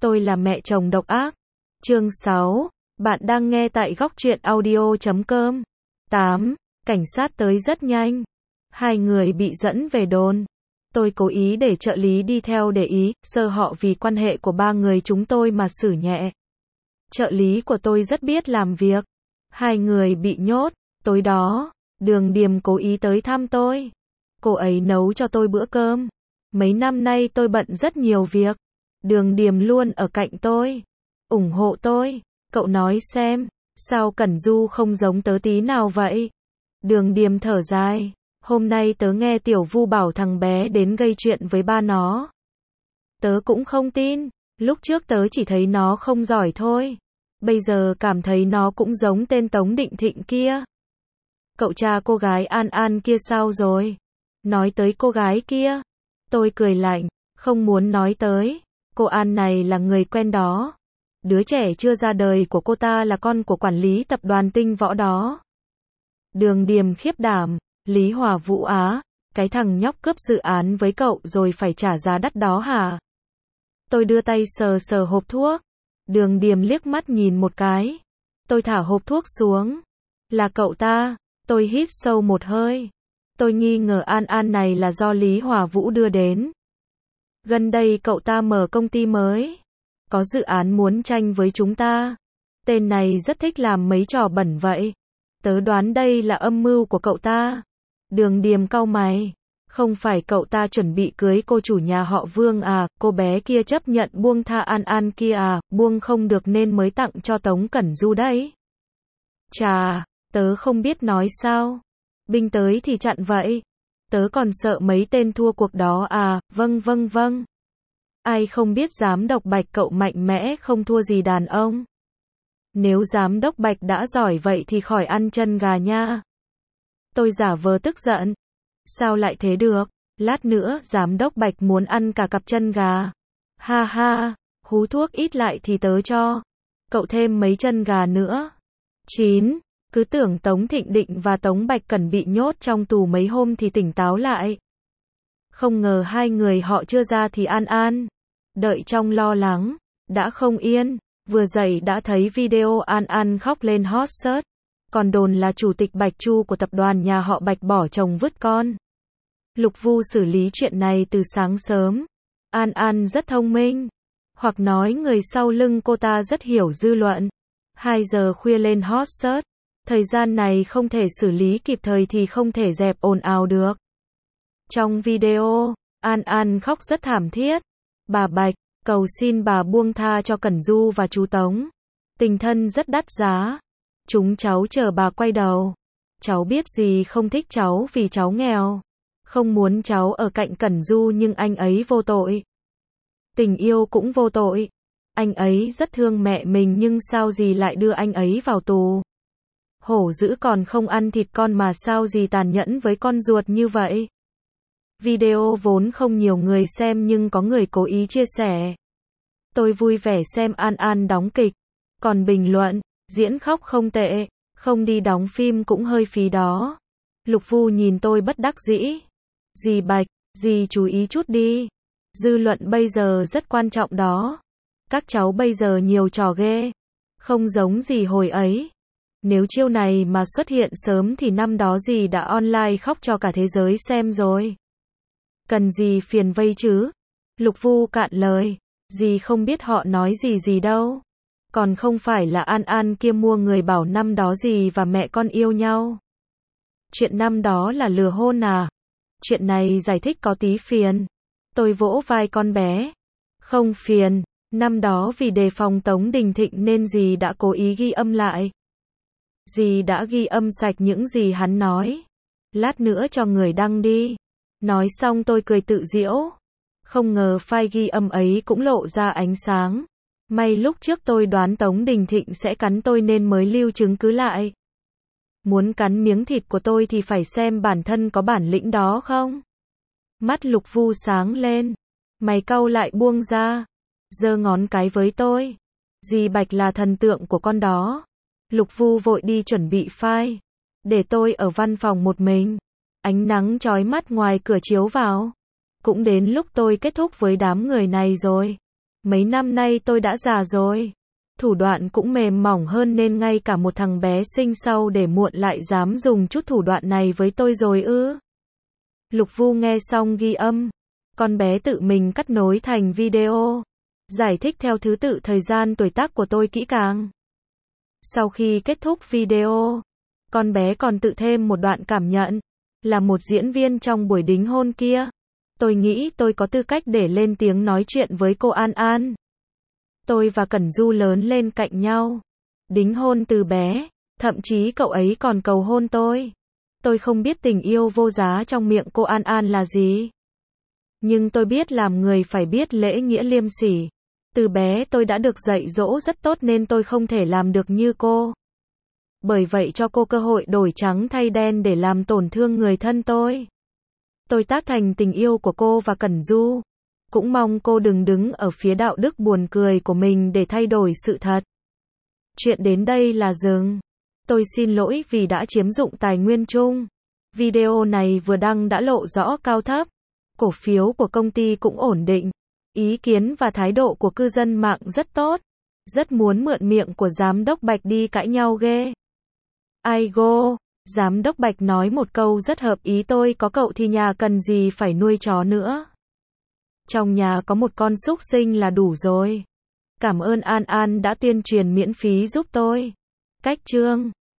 Tôi là mẹ chồng độc ác. Chương 6. Bạn đang nghe tại góc truyện audio.com. 8. Cảnh sát tới rất nhanh. Hai người bị dẫn về đồn. Tôi cố ý để trợ lý đi theo để ý, sơ họ vì quan hệ của ba người chúng tôi mà xử nhẹ. Trợ lý của tôi rất biết làm việc. Hai người bị nhốt. Tối đó, Đường Điềm cố ý tới thăm tôi. Cô ấy nấu cho tôi bữa cơm. Mấy năm nay tôi bận rất nhiều việc. Đường Điềm luôn ở cạnh tôi, ủng hộ tôi. Cậu nói xem, sao Cẩn Du không giống tớ tí nào vậy? Đường Điềm thở dài. Hôm nay tớ nghe Tiểu Vu bảo thằng bé đến gây chuyện với ba nó. Tớ cũng không tin. Lúc trước tớ chỉ thấy nó không giỏi thôi. Bây giờ cảm thấy nó cũng giống tên Tống Định Thịnh kia. Cậu cha cô gái An An kia sao rồi? Nói tới cô gái kia. Tôi cười lạnh, không muốn nói tới. Cô An này là người quen đó. Đứa trẻ chưa ra đời của cô ta là con của quản lý tập đoàn Tinh Võ đó. Đường Điềm khiếp đảm. Lý Hòa Vũ á, cái thằng nhóc cướp dự án với cậu rồi phải trả giá đắt đó hả? Tôi đưa tay sờ sờ hộp thuốc. Đường Điềm liếc mắt nhìn một cái. Tôi thả hộp thuốc xuống. Là cậu ta. Tôi hít sâu một hơi. Tôi nghi ngờ An An này là do Lý Hòa Vũ đưa đến. Gần đây cậu ta mở công ty mới. Có dự án muốn tranh với chúng ta. Tên này rất thích làm mấy trò bẩn vậy. Tớ đoán đây là âm mưu của cậu ta. Đường Điềm cau mày. Không phải cậu ta chuẩn bị cưới cô chủ nhà họ Vương à, cô bé kia chấp nhận buông tha An An kia à, buông không được nên mới tặng cho Tống Cẩn Du đấy. Chà, tớ không biết nói sao. Binh tới thì chặn vậy. Tớ còn sợ mấy tên thua cuộc đó à, vâng. Ai không biết giám đốc Bạch cậu mạnh mẽ không thua gì đàn ông. Nếu giám đốc Bạch đã giỏi vậy thì khỏi ăn chân gà nha. Tôi giả vờ tức giận. Sao lại thế được? Lát nữa giám đốc Bạch muốn ăn cả cặp chân gà. Ha ha, hú thuốc ít lại thì tớ cho. Cậu thêm mấy chân gà nữa. 9. Cứ tưởng Tống Thịnh Định và Tống Bạch Cẩn bị nhốt trong tù mấy hôm thì tỉnh táo lại. Không ngờ hai người họ chưa ra thì An An. Đợi trong lo lắng. Đã không yên. Vừa dậy đã thấy video An An khóc lên hot search. Còn đồn là chủ tịch Bạch Chu của tập đoàn nhà họ Bạch bỏ chồng vứt con. Lục Vu xử lý chuyện này từ sáng sớm. An An rất thông minh. Hoặc nói người sau lưng cô ta rất hiểu dư luận. 2 giờ khuya lên hot search. Thời gian này không thể xử lý kịp thời thì không thể dẹp ồn ào được. Trong video, An An khóc rất thảm thiết. Bà Bạch, cầu xin bà buông tha cho Cẩn Du và chú Tống. Tình thân rất đắt giá. Chúng cháu chờ bà quay đầu. Cháu biết gì không thích cháu vì cháu nghèo. Không muốn cháu ở cạnh Cẩn Du nhưng anh ấy vô tội. Tình yêu cũng vô tội. Anh ấy rất thương mẹ mình nhưng sao gì lại đưa anh ấy vào tù. Hổ dữ còn không ăn thịt con mà sao gì tàn nhẫn với con ruột như vậy. Video vốn không nhiều người xem nhưng có người cố ý chia sẻ. Tôi vui vẻ xem An An đóng kịch. Còn bình luận, diễn khóc không tệ, không đi đóng phim cũng hơi phí đó. Lục Vu nhìn tôi bất đắc dĩ. Dì Bạch, dì chú ý chút đi. Dư luận bây giờ rất quan trọng đó. Các cháu bây giờ nhiều trò ghê. Không giống gì hồi ấy. Nếu chiêu này mà xuất hiện sớm thì năm đó dì đã online khóc cho cả thế giới xem rồi. Cần gì phiền vây chứ? Lục Vu cạn lời. Dì không biết họ nói gì đâu. Còn không phải là An An kia mua người bảo năm đó dì và mẹ con yêu nhau. Chuyện năm đó là lừa hôn à? Chuyện này giải thích có tí phiền. Tôi vỗ vai con bé. Không phiền, năm đó vì đề phòng Tống Đình Thịnh nên dì đã cố ý ghi âm lại. Dì đã ghi âm sạch những gì hắn nói. Lát nữa cho người đăng đi. Nói xong tôi cười tự giễu. Không ngờ file ghi âm ấy cũng lộ ra ánh sáng. May lúc trước tôi đoán Tống Đình Thịnh sẽ cắn tôi nên mới lưu chứng cứ lại. Muốn cắn miếng thịt của tôi thì phải xem bản thân có bản lĩnh đó không. Mắt Lục Vu sáng lên. Mày cau lại buông ra. Giơ ngón cái với tôi. Dì Bạch là thần tượng của con đó. Lục Vu vội đi chuẩn bị file. Để tôi ở văn phòng một mình. Ánh nắng chói mắt ngoài cửa chiếu vào. Cũng đến lúc tôi kết thúc với đám người này rồi. Mấy năm nay tôi đã già rồi. Thủ đoạn cũng mềm mỏng hơn nên ngay cả một thằng bé sinh sau để muộn lại dám dùng chút thủ đoạn này với tôi rồi ư? Lục Vu nghe xong ghi âm. Con bé tự mình cắt nối thành video. Giải thích theo thứ tự thời gian tuổi tác của tôi kỹ càng. Sau khi kết thúc video, con bé còn tự thêm một đoạn cảm nhận. Là một diễn viên trong buổi đính hôn kia. Tôi nghĩ tôi có tư cách để lên tiếng nói chuyện với cô An An. Tôi và Cẩn Du lớn lên cạnh nhau. Đính hôn từ bé. Thậm chí cậu ấy còn cầu hôn tôi. Tôi không biết tình yêu vô giá trong miệng cô An An là gì. Nhưng tôi biết làm người phải biết lễ nghĩa liêm sỉ. Từ bé tôi đã được dạy dỗ rất tốt nên tôi không thể làm được như cô. Bởi vậy cho cô cơ hội đổi trắng thay đen để làm tổn thương người thân tôi. Tôi tán thành tình yêu của cô và Cẩn Du. Cũng mong cô đừng đứng ở phía đạo đức buồn cười của mình để thay đổi sự thật. Chuyện đến đây là dừng. Tôi xin lỗi vì đã chiếm dụng tài nguyên chung. Video này vừa đăng đã lộ rõ cao thấp. Cổ phiếu của công ty cũng ổn định. Ý kiến và thái độ của cư dân mạng rất tốt. Rất muốn mượn miệng của giám đốc Bạch đi cãi nhau ghê. Aigo, giám đốc Bạch nói một câu rất hợp ý, tôi có cậu thì nhà cần gì phải nuôi chó nữa. Trong nhà có một con súc sinh là đủ rồi. Cảm ơn An An đã tuyên truyền miễn phí giúp tôi. Cách chương